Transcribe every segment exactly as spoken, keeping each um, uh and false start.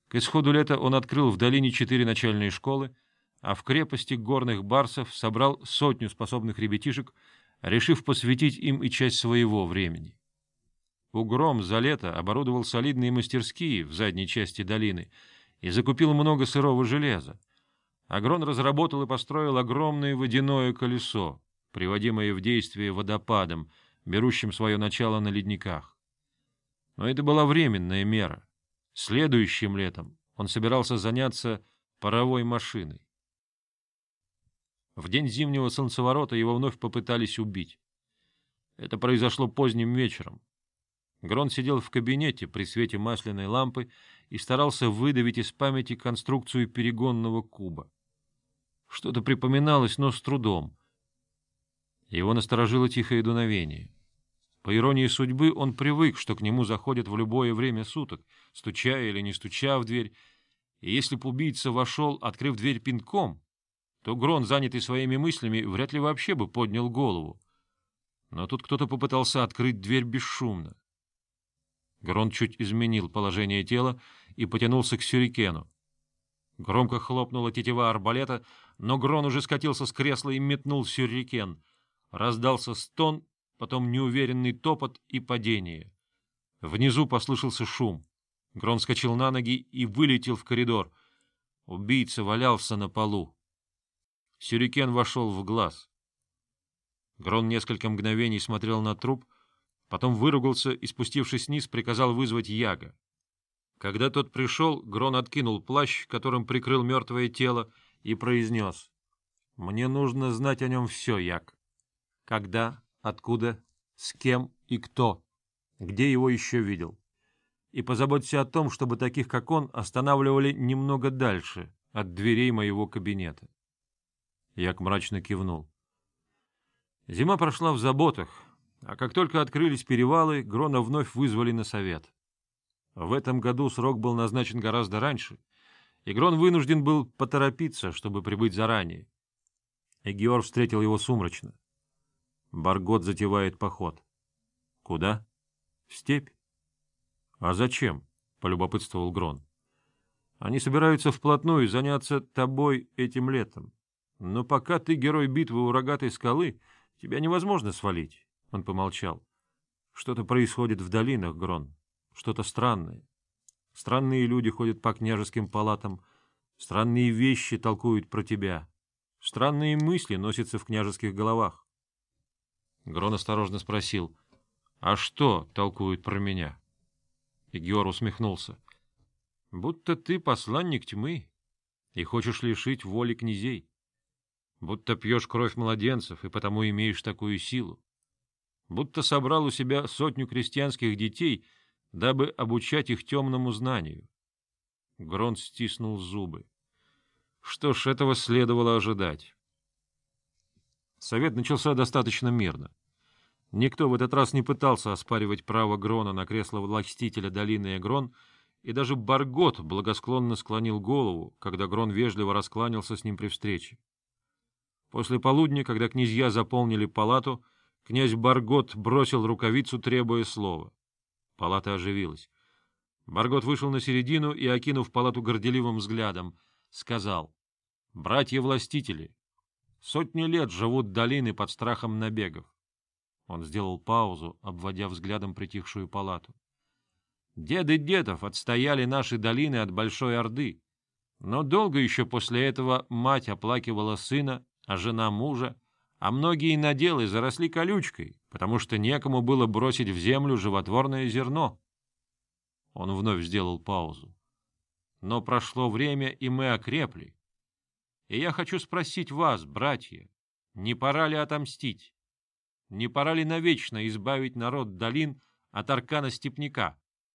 К исходу лета он открыл в долине четыре начальные школы, а в крепости горных барсов собрал сотню способных ребятишек, решив посвятить им и часть своего времени. Угром за лето оборудовал солидные мастерские в задней части долины и закупил много сырого железа. Агрон разработал и построил огромное водяное колесо, приводимое в действие водопадом, берущим свое начало на ледниках. Но это была временная мера. Следующим летом он собирался заняться паровой машиной. В день зимнего солнцеворота его вновь попытались убить. Это произошло поздним вечером. Грон сидел в кабинете при свете масляной лампы и старался выдавить из памяти конструкцию перегонного куба. Что-то припоминалось, но с трудом. Его насторожило тихое дуновение. По иронии судьбы, он привык, что к нему заходят в любое время суток, стуча или не стуча в дверь, и если б убийца вошел, открыв дверь пинком, то Грон, занятый своими мыслями, вряд ли вообще бы поднял голову. Но тут кто-то попытался открыть дверь бесшумно. Грон чуть изменил положение тела и потянулся к сюрикену. Громко хлопнула тетива арбалета, но Грон уже скатился с кресла и метнул сюрикен. Раздался стон, потом неуверенный топот и падение. Внизу послышался шум. Грон вскочил на ноги и вылетел в коридор. Убийца валялся на полу. Сюрикен вошел в глаз. Грон несколько мгновений смотрел на труп, потом выругался и, спустившись вниз, приказал вызвать Яга. Когда тот пришел, Грон откинул плащ, которым прикрыл мертвое тело, и произнес: — Мне нужно знать о нем все, Яг. Когда, откуда, с кем и кто, где его еще видел. И позаботься о том, чтобы таких, как он, останавливали немного дальше от дверей моего кабинета. Яг мрачно кивнул. Зима прошла в заботах, а как только открылись перевалы, Грона вновь вызвали на совет. В этом году срок был назначен гораздо раньше, и Грон вынужден был поторопиться, чтобы прибыть заранее. Эгиор встретил его сумрачно. Баргот затевает поход. — Куда? — В степь. — А зачем? — полюбопытствовал Грон. — Они собираются вплотную заняться тобой этим летом. Но пока ты герой битвы у рогатой скалы, тебя невозможно свалить. Он помолчал. — Что-то происходит в долинах, Грон. Что-то странное. Странные люди ходят по княжеским палатам, странные вещи толкуют про тебя, странные мысли носятся в княжеских головах. Грон осторожно спросил: — А что толкуют про меня? Эгиор усмехнулся. — Будто ты посланник тьмы и хочешь лишить воли князей. Будто пьешь кровь младенцев и потому имеешь такую силу. Будто собрал у себя сотню крестьянских детей, дабы обучать их темному знанию. Грон стиснул зубы. Что ж, этого следовало ожидать. Совет начался достаточно мирно. Никто в этот раз не пытался оспаривать право Грона на кресло властителя долины Эгрон, и даже Баргот благосклонно склонил голову, когда Грон вежливо раскланялся с ним при встрече. После полудня, когда князья заполнили палату, князь Баргот бросил рукавицу, требуя слова. Палата оживилась. Баргот вышел на середину и, окинув палату горделивым взглядом, сказал: — Братья-властители, сотни лет живут долины под страхом набегов. Он сделал паузу, обводя взглядом притихшую палату. Деды дедов отстояли наши долины от Большой Орды, но долго еще после этого мать оплакивала сына, а жена мужа, а многие наделы заросли колючкой, потому что некому было бросить в землю животворное зерно. Он вновь сделал паузу. Но прошло время, и мы окрепли. И я хочу спросить вас, братья, не пора ли отомстить? Не пора ли навечно избавить народ долин от аркана-степняка?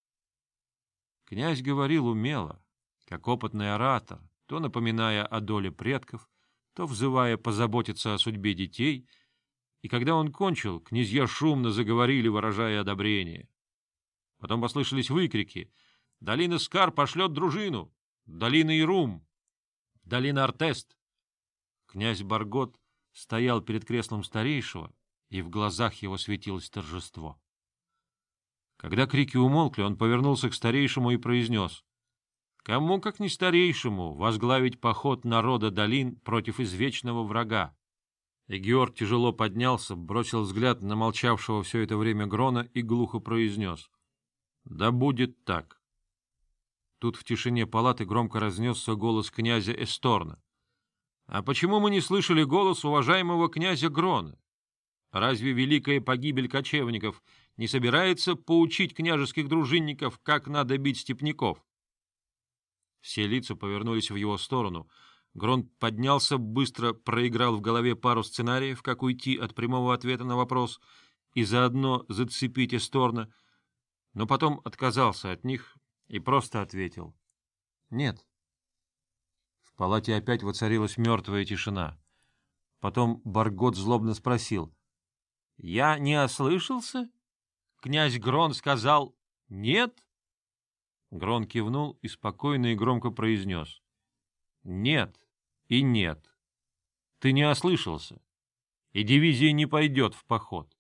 Князь говорил умело, как опытный оратор, то напоминая о доле предков, то взывая позаботиться о судьбе детей, и когда он кончил, князья шумно заговорили, выражая одобрение. Потом послышались выкрики: «Долина Скар пошлет дружину! Долина Ирум! Долина Артест!» Князь Баргот стоял перед креслом старейшего, и в глазах его светилось торжество. Когда крики умолкли, он повернулся к старейшему и произнес: Кому, как не старейшему, возглавить поход народа долин против извечного врага? Эгиор тяжело поднялся, бросил взгляд на молчавшего все это время Грона и глухо произнес: — Да будет так. Тут в тишине палаты громко разнесся голос князя Эсторна. — А почему мы не слышали голос уважаемого князя Грона? Разве великая погибель кочевников не собирается поучить княжеских дружинников, как надо бить степняков? Все лица повернулись в его сторону. Грон поднялся, быстро проиграл в голове пару сценариев, как уйти от прямого ответа на вопрос и заодно зацепить Эсторна, но потом отказался от них и просто ответил: — Нет. В палате опять воцарилась мертвая тишина. Потом Баргот злобно спросил: — Я не ослышался? Князь Грон сказал «нет»? Грон кивнул и спокойно и громко произнес: — Нет и нет. Ты не ослышался, и дивизия не пойдет в поход.